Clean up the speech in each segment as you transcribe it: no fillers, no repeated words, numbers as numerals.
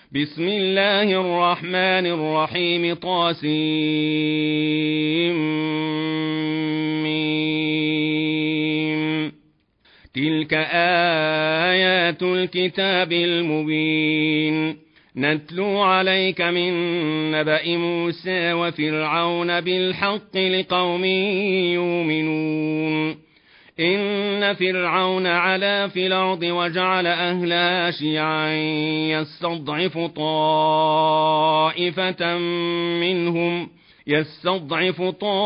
بسم الله الرحمن الرحيم طاسيم. تلك آيات الكتاب المبين نتلو عليك من نبأ موسى وفرعون بالحق لقوم يؤمنون. إن فرعون علا في الأرض وجعل أهلها شيعا يستضعف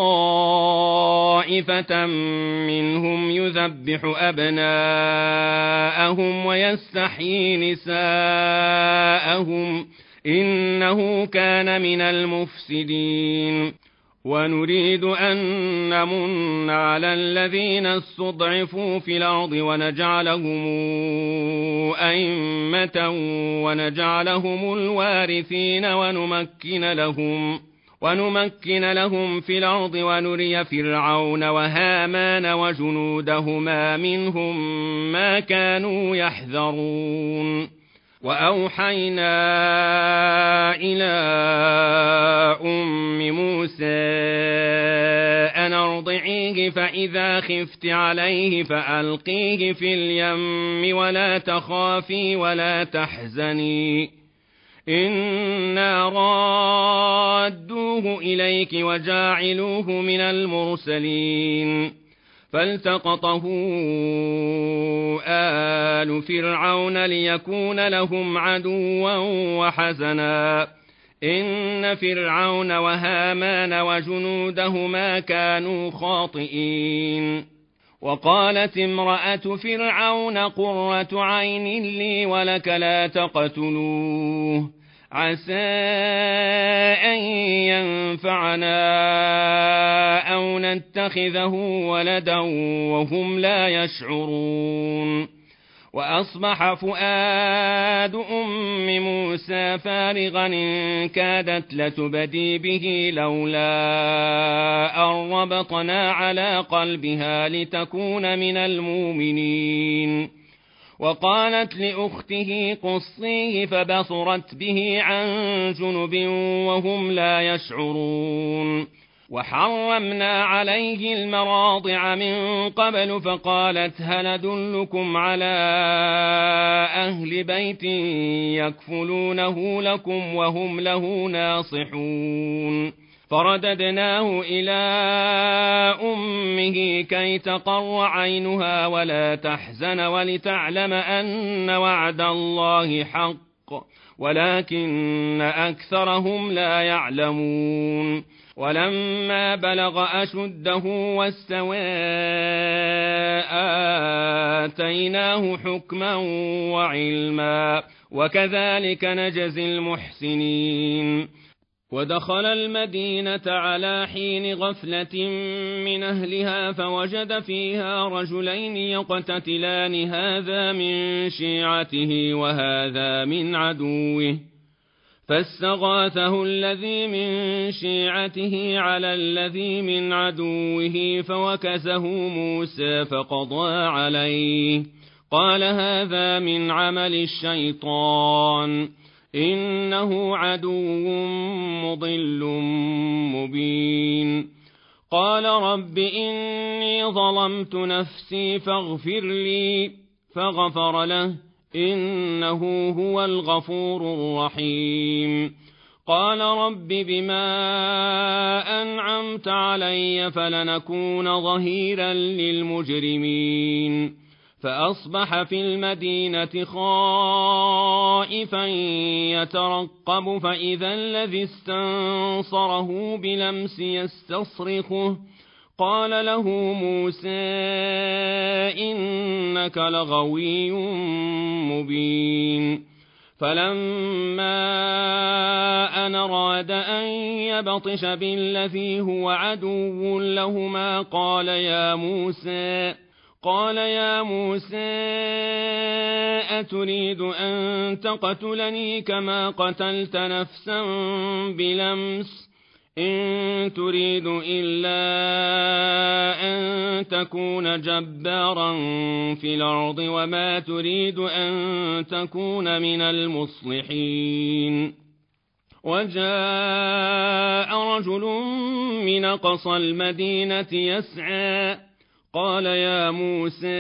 طائفة منهم يذبح أبناءهم ويستحيي نساءهم إنه كان من المفسدين. ونريد أن نمن على الذين استضعفوا في الأرض ونجعلهم أئمة ونجعلهم الوارثين ونمكن لهم في الأرض ونري فرعون وهامان وجنودهما منهم ما كانوا يحذرون. وأوحينا إلى أم موسى أن أرضعيه فإذا خفت عليه فألقيه في اليم ولا تخافي ولا تحزني إنا رادوه إليك وجاعلوه من المرسلين. فالتقطه آل فرعون ليكون لهم عدوا وحزنا إن فرعون وهامان وجنودهما كانوا خاطئين. وقالت امرأة فرعون قرة عين لي ولك لا تقتلوه عسى أن ينفعنا أو نتخذه ولدا وهم لا يشعرون. وأصبح فؤاد أم موسى فارغا إن كادت لتبدي به لولا أن ربطنا على قلبها لتكون من المؤمنين. وقالت لأخته قصيه فبصرت به عن جنب وهم لا يشعرون. وحرمنا عليه المراضع من قبل فقالت هل أدلكم على أهل بيت يكفلونه لكم وهم له ناصحون. فرددناه إلى أمه كي تقر عينها ولا تحزن ولتعلم أن وعد الله حق ولكن أكثرهم لا يعلمون. ولما بلغ أشده واستوى آتيناه حكما وعلما وكذلك نجزي المحسنين. ودخل المدينة على حين غفلة من أهلها فوجد فيها رجلين يقتتلان هذا من شيعته وهذا من عدوه فاستغاثه الذي من شيعته على الذي من عدوه فوكزه موسى فقضى عليه قال هذا من عمل الشيطان إنه عدو مضل مبين. قال رب إني ظلمت نفسي فاغفر لي فغفر له إنه هو الغفور الرحيم. قال رب بما أنعمت علي فلنكون ظهيرا للمجرمين. فأصبح في المدينة خائفا يترقب فإذا الذي استنصره بلمس يستصرخه قال له موسى إنك لغوي مبين. فلما أن أراد أن يبطش بالذي هو عدو لهما قال يا موسى أتريد أن تقتلني كما قتلت نفسا بلمس إن تريد إلا أن تكون جبارا في الأرض وما تريد أن تكون من المصلحين. وجاء رجل من أقصى المدينة يسعى قال يا موسى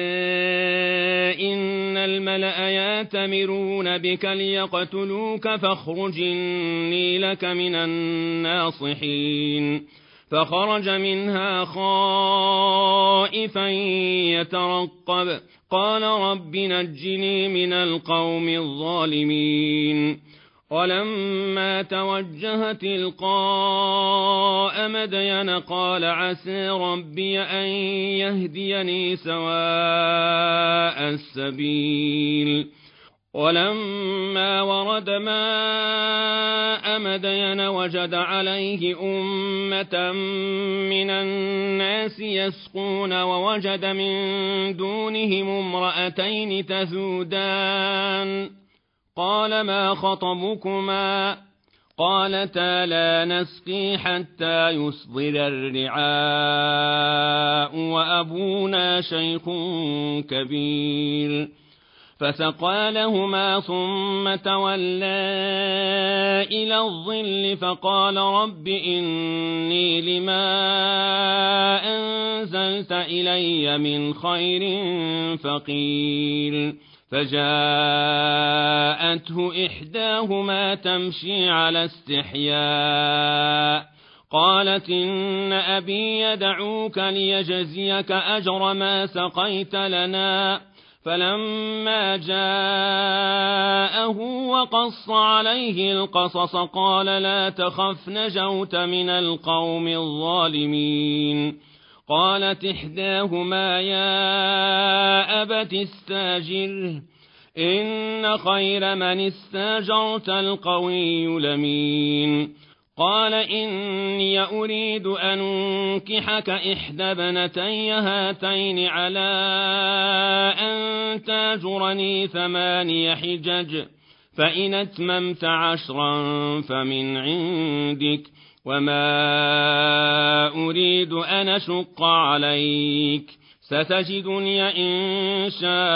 إن الملأ يأتمرون بك ليقتلوك فاخرج إني لك من الناصحين. فخرج منها خائفا يترقب قال رب نجني من القوم الظالمين. ولما توجه تلقاء مدين قال عسى ربي أن يهديني سواء السبيل. ولما ورد ماء مدين وجد عليه أمة من الناس يسقون ووجد من دونهم امرأتين تذودان قال ما خطبكما قالتا لا نسقي حتى يصدر الرعاء وأبونا شيخ كبير. فسقى لهما ثم تولى إلى الظل فقال رب إني لما أنزلت إلي من خير فقير. فجاءته إحداهما تمشي على استحياء قالت إن أبي يدعوك ليجزيك أجر ما سقيت لنا. فلما جاءه وقص عليه القصص قال لا تخف نجوت من القوم الظالمين. قالت إحداهما يا أبت استاجره إن خير من استاجرت القوي الأمين. قال إني أريد أن أنكحك إحدى ابنتي هاتين على أن تاجرني 8 حجج فإن أتممت 10 فمن عندك وما أريد أن أشق عليك ستجدني إن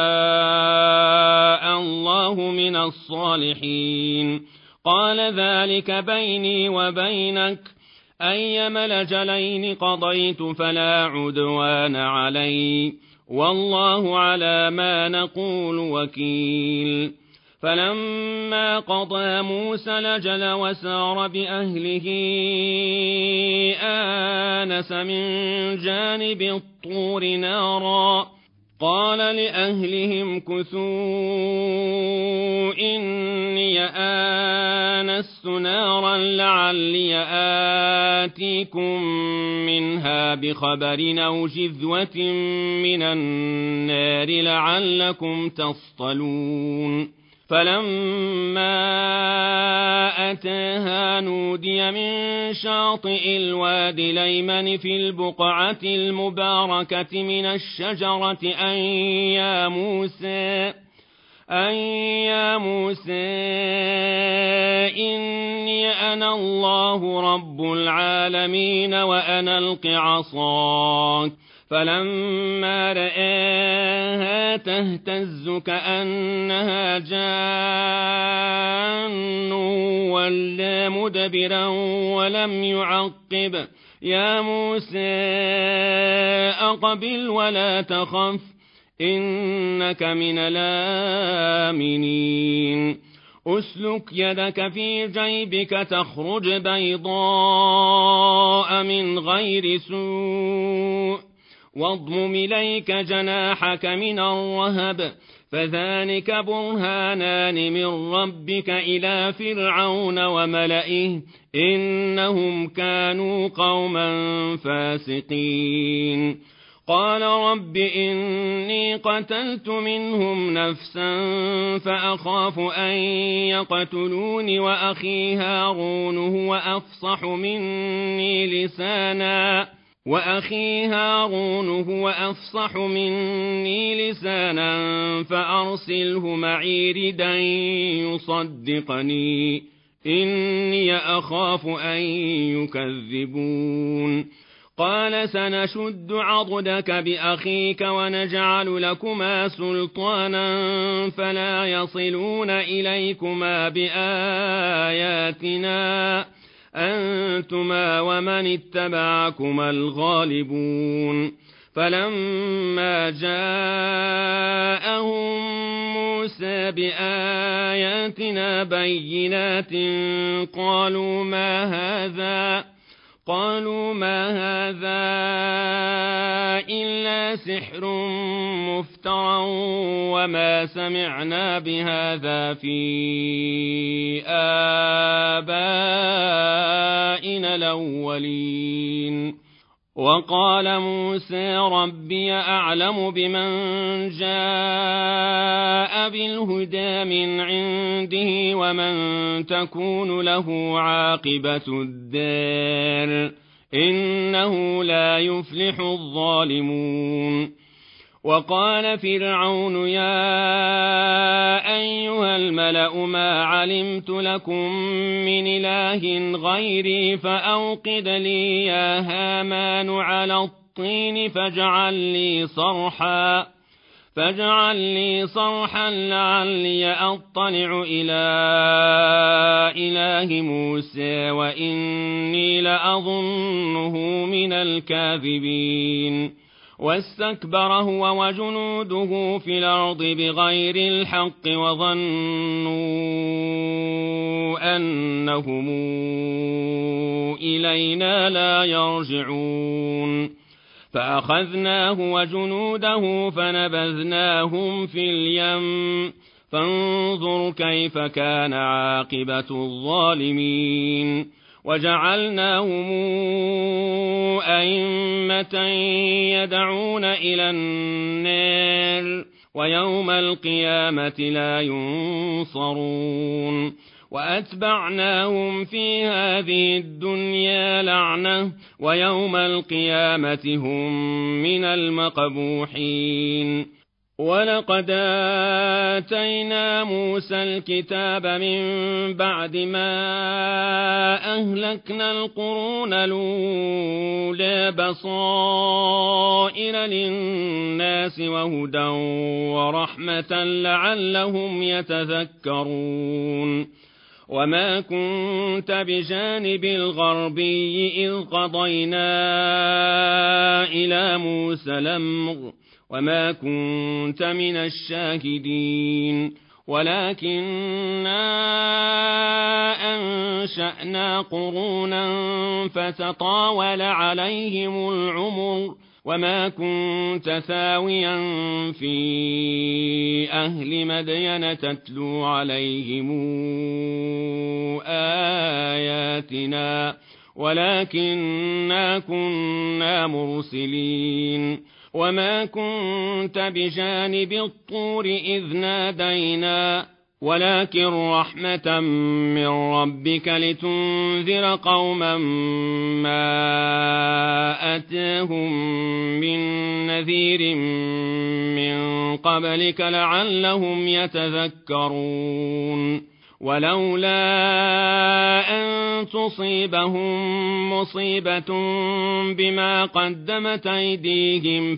شاء الله من الصالحين. قال ذلك بيني وبينك أيما الأجلين قضيت فلا عدوان علي والله على ما نقول وكيل. فلما قضى موسى الأجل وسار بأهله آنس من جانب الطور نارا قال لأهلهم امكثوا إني آنست نارا لعلي آتيكم منها بخبر أو جذوة من النار لعلكم تصطلون. فلما أتاها نودي من شاطئ الوادي الأيمن في البقعة المباركة من الشجرة أن يا موسى إني أنا الله رب العالمين وأن ألق عصاك. فلما رآها تهتز كأنها جان ولا مدبرا ولم يعقب يا موسى أقبل ولا تخف إنك من الآمنين. أسلك يدك في جيبك تخرج بيضاء من غير سوء واضمم إليك جناحك من الرهب فذلك برهانان من ربك إلى فرعون وملئه إنهم كانوا قوما فاسقين. قال رب إني قتلت منهم نفسا فأخاف أن يقتلون وأخي هارون هو أفصح مني لسانا فأرسله معي ردا يصدقني إني أخاف أن يكذبون قال سنشد عضدك بأخيك ونجعل لكما سلطانا فلا يصلون إليكما بآياتنا أنتما ومن اتبعكما الغالبون فلما جاءهم موسى بآياتنا بينات قالوا ما هذا إلا سحر مفترى وما سمعنا بهذا في آبائنا الأولين وقال موسى ربي أعلم بمن جاء بالهدى من عنده ومن تكون له عاقبة الدار إنه لا يفلح الظالمون وقال فرعون يا أيها الملأ ما علمت لكم من إله غيري فأوقد لي يا هامان على الطين فاجعل لي صرحا لعلي أطلع إلى إله موسى وإني لأظنه من الكاذبين واستكبر هو وجنوده في الأرض بغير الحق وظنوا أنهم إلينا لا يرجعون فأخذناه وجنوده فنبذناهم في اليم فانظر كيف كان عاقبة الظالمين وجعلناهم أئمة يدعون إلى النار ويوم القيامة لا ينصرون وأتبعناهم في هذه الدنيا لعنة ويوم القيامة هم من المقبوحين ولقد آتينا موسى الكتاب من بعد ما أهلكنا القرون الأولى بصائر للناس وهدى ورحمة لعلهم يتذكرون وما كنت بجانب الغربي إذ قضينا إلى موسى الأمر وما كنت من الشاهدين ولكننا أنشأنا قرونا فتطاول عليهم العمر وما كنت ثاويا في أهل مدين تتلو عليهم آياتنا ولكننا كنا مرسلين وما كنت بجانب الطور إذ نادينا ولكن رحمة من ربك لتنذر قوما ما أتاهم من نذير من قبلك لعلهم يتذكرون ولولا أن تصيبهم مصيبة بما قدمت أيديهم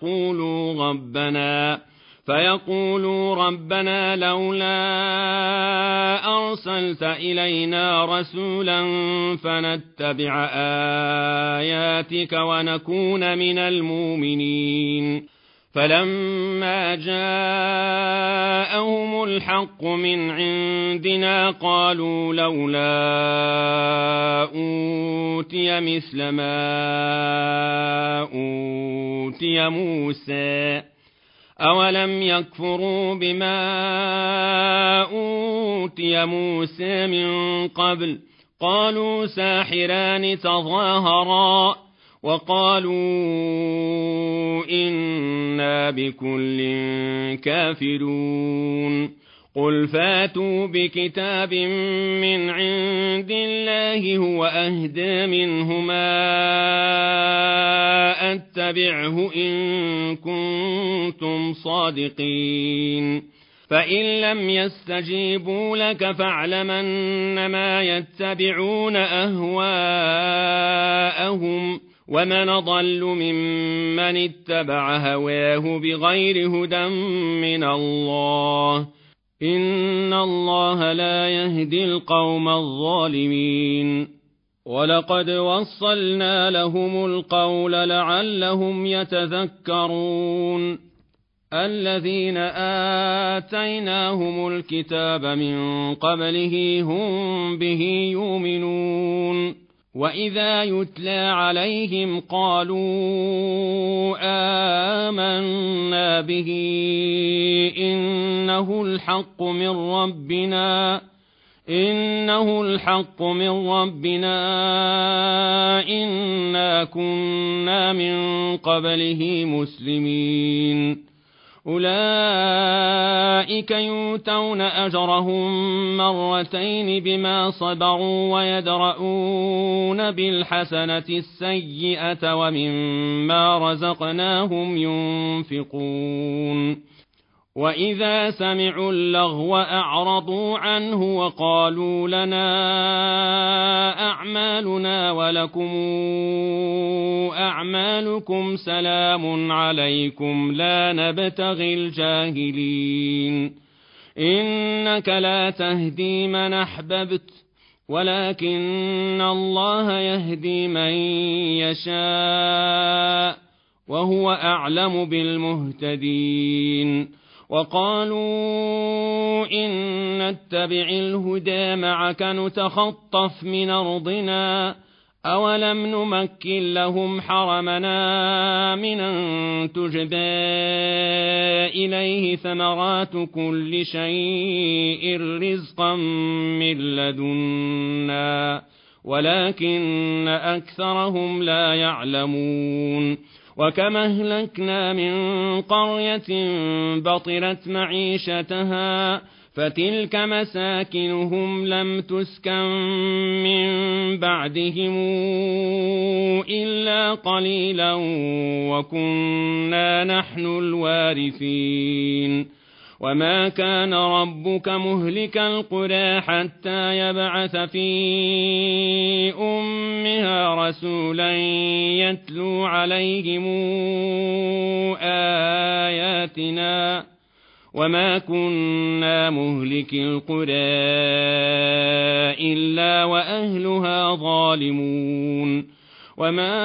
فيقولوا ربنا لولا أرسلت إلينا رسولا فنتبع آياتك ونكون من المؤمنين فلما جاءهم الحق من عندنا قالوا لولا أوتي مثل ما أوتي موسى أولم يكفروا بما أوتي موسى من قبل قالوا ساحران تظاهرا وقالوا إنا بكل كافرون قل فاتوا بكتاب من عند الله هو أهدى منهما أتبعه إن كنتم صادقين فإن لم يستجيبوا لك فاعلم أنما يتبعون أهواءهم ومن ضل ممن اتبع هواه بغير هدى من الله إن الله لا يهدي القوم الظالمين ولقد وصلنا لهم القول لعلهم يتذكرون الذين آتيناهم الكتاب من قبله هم به يؤمنون وإذا يتلى عليهم قالوا آمنا به إنه الحق من ربنا إنا كنا من قبله مسلمين أولئك يؤتون أجرهم مرتين بما صبروا ويدرؤون بالحسنة السيئة ومما رزقناهم ينفقون وإذا سمعوا اللغو أعرضوا عنه وقالوا لنا أعمالنا ولكم أعمالكم سلام عليكم لا نبتغي الجاهلين إنك لا تهدي من أحببت ولكن الله يهدي من يشاء وهو أعلم بالمهتدين وقالوا إن نتبع الهدى معك نتخطف من أرضنا أولم نمكن لهم حرمنا من أن تجبى إليه ثمرات كل شيء رزقا من لدنا ولكن أكثرهم لا يعلمون وكما أهلكنا من قرية بطرت معيشتها فتلك مساكنهم لم تسكن من بعدهم إلا قليلا وكنا نحن الوارثين وما كان ربك مهلك القرى حتى يبعث في أمها رسولا يتلو عليهم آياتنا وما كنا مهلك القرى إلا وأهلها ظالمون وما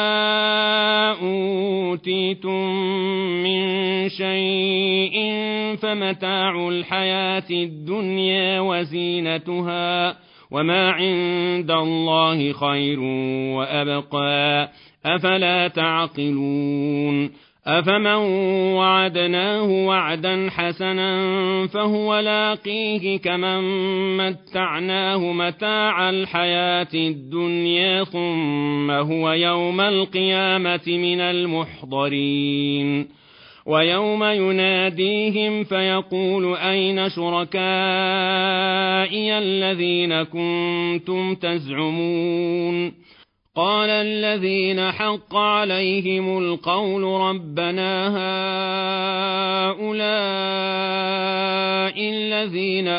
أوتيتم من شيء فمتاع الحياة الدنيا وزينتها وما عند الله خير وأبقى أفلا تعقلون أفمن وعدناه وعدا حسنا فهو لاقيه كمن متعناه متاع الحياة الدنيا ثم هو يوم القيامة من المحضرين ويوم يناديهم فيقول أين شركائي الذين كنتم تزعمون قال الذين حق عليهم القول ربنا هؤلاء الذين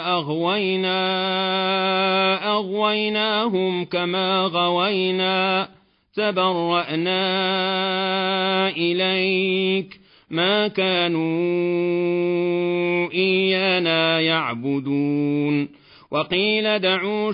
أغويناهم كما غوينا تبرأنا إليك ما كانوا إيانا يعبدون وقيل دعوا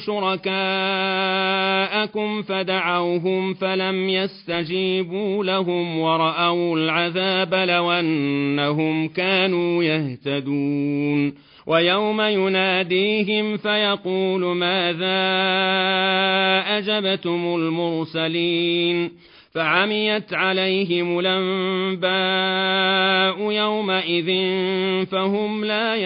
شركاءكم فدعوهم فلم يستجيبوا لهم ورأوا العذاب لو أنهم كانوا يهتدون ويوم يناديهم فيقول ماذا أجبتم المرسلين فعميت عليهم الأنباء يومئذ فهم لا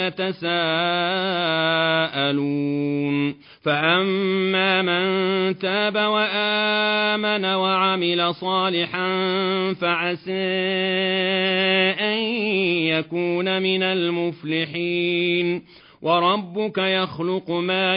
يتساءلون فأما من تاب وآمن وعمل صالحا فعسى أن يكون من المفلحين وربك يخلق ما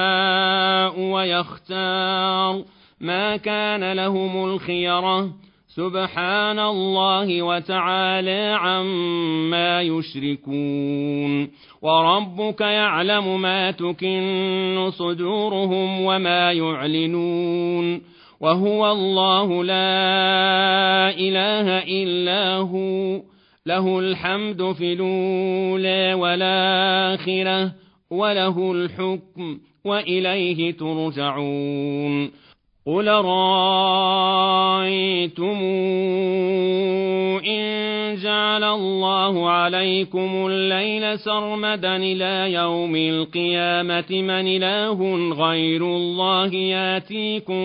يشاء ويختار ما كان لهم الخيرة سبحان الله وتعالى عما يشركون وربك يعلم ما تكن صدورهم وما يعلنون وهو الله لا إله إلا هو له الحمد في الأولى والآخرة وله الحكم وإليه ترجعون قل رأيتم إن جعل الله عليكم الليل سرمدا إلى يوم القيامة من إله غير الله ياتيكم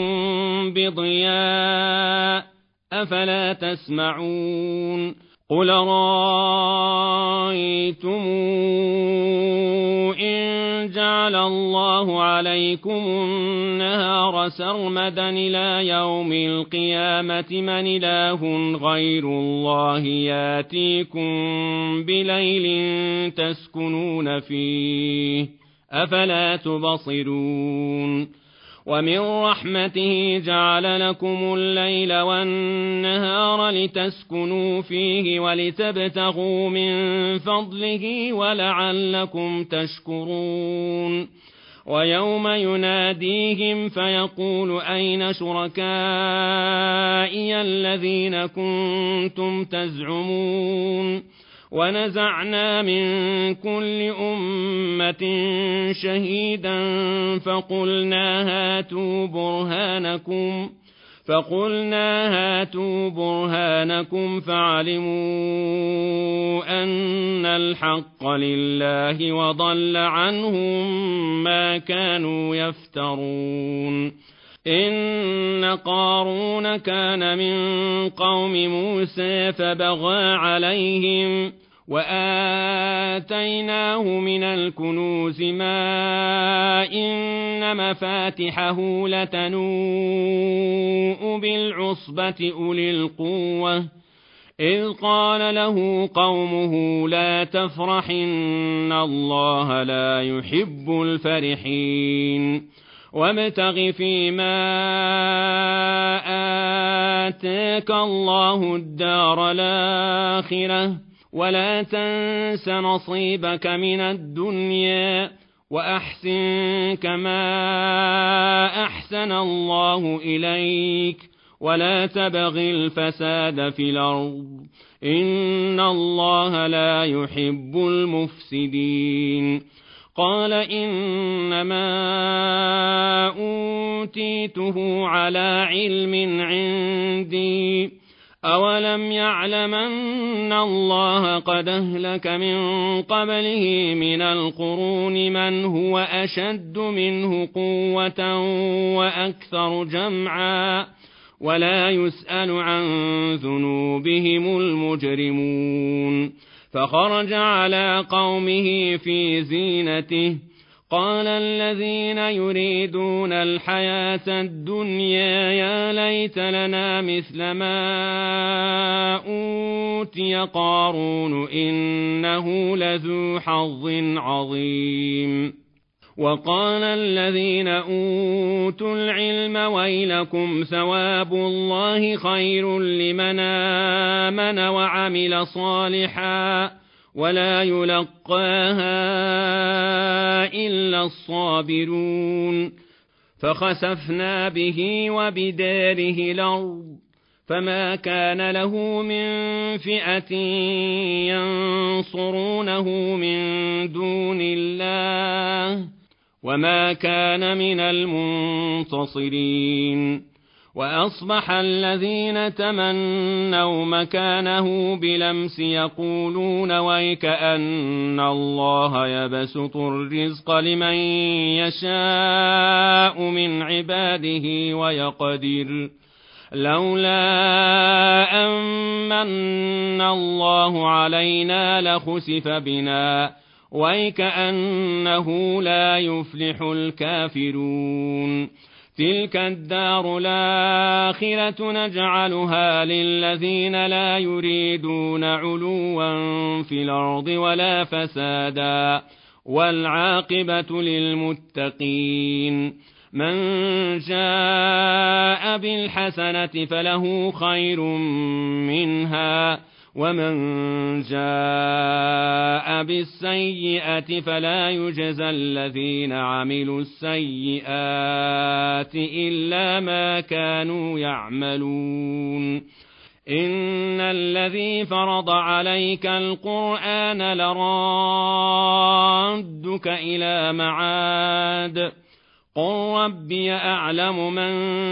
بضياء أفلا تسمعون قل رأيتم إن جعل الله عليكم النهار سرمدا إلى يوم القيامة من إله غير الله ياتيكم بليل تسكنون فيه أفلا تبصرون ومن رحمته جعل لكم الليل والنهار لتسكنوا فيه ولتبتغوا من فضله ولعلكم تشكرون ويوم يناديهم فيقول أين شركائي الذين كنتم تزعمون ونزعنا من كل أمة شهيدا فقلنا هاتوا برهانكم فعلموا أن الحق لله وضل عنهم ما كانوا يفترون إن قارون كان من قوم موسى فبغى عليهم وآتيناه من الكنوز ما إن مفاتحه لتنوء بالعصبة أولي القوة إذ قال له قومه لا تفرح إن الله لا يحب الفرحين وابتغ فيما آتاك الله الدار الآخرة ولا تنس نصيبك من الدنيا وأحسن كما أحسن الله إليك ولا تبغ الفساد في الأرض إن الله لا يحب المفسدين قال إنما أوتيته على علم عندي أولم يعلم أن الله قد أهلك من قبله من القرون من هو أشد منه قوة وأكثر جمعا ولا يسأل عن ذنوبهم المجرمون فخرج على قومه في زينته قال الذين يريدون الحياة الدنيا يا ليت لنا مثل ما أوتي قارون إنه لذو حظ عظيم وقال الذين أوتوا العلم ويلكم ثواب الله خير لمن آمن وعمل صالحا ولا يلقاها إلا الصابرون فخسفنا به وبداره الأرض فما كان له من فئة ينصرونه من دون الله وما كان من المنتصرين وأصبح الذين تمنوا مكانه بلمس يقولون ويكأن الله يبسط الرزق لمن يشاء من عباده ويقدر لولا أمن الله علينا لخسف بنا ويكأنه لا يفلح الكافرون تلك الدار الآخرة نجعلها للذين لا يريدون علوا في الأرض ولا فسادا والعاقبة للمتقين من جاء بالحسنة فله خير منها ومن جاء بالسيئة فلا يجزى الذين عملوا السيئات إلا ما كانوا يعملون إن الذي فرض عليك القرآن لرادك إلى معاد قل ربي أعلم من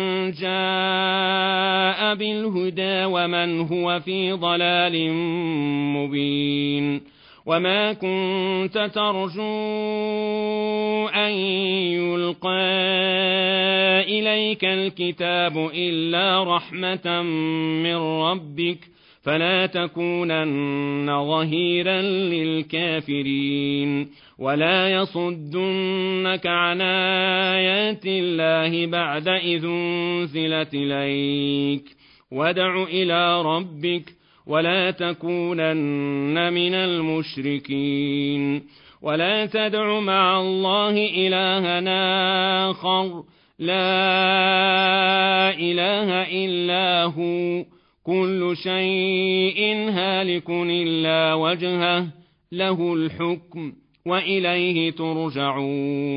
جاء بالهدى ومن هو في ضلال مبين وما كنت ترجو أن يلقى إليك الكتاب إلا رحمة من ربك فلا تكونن ظهيرا للكافرين ولا يصدنك عن آيات الله بعد إذ أنزلت إليك وادع إلى ربك ولا تكونن من المشركين ولا تدع مع الله إلها آخر لا إله إلا هو كل شيء هالك إلا وجهه له الحكم وإليه ترجعون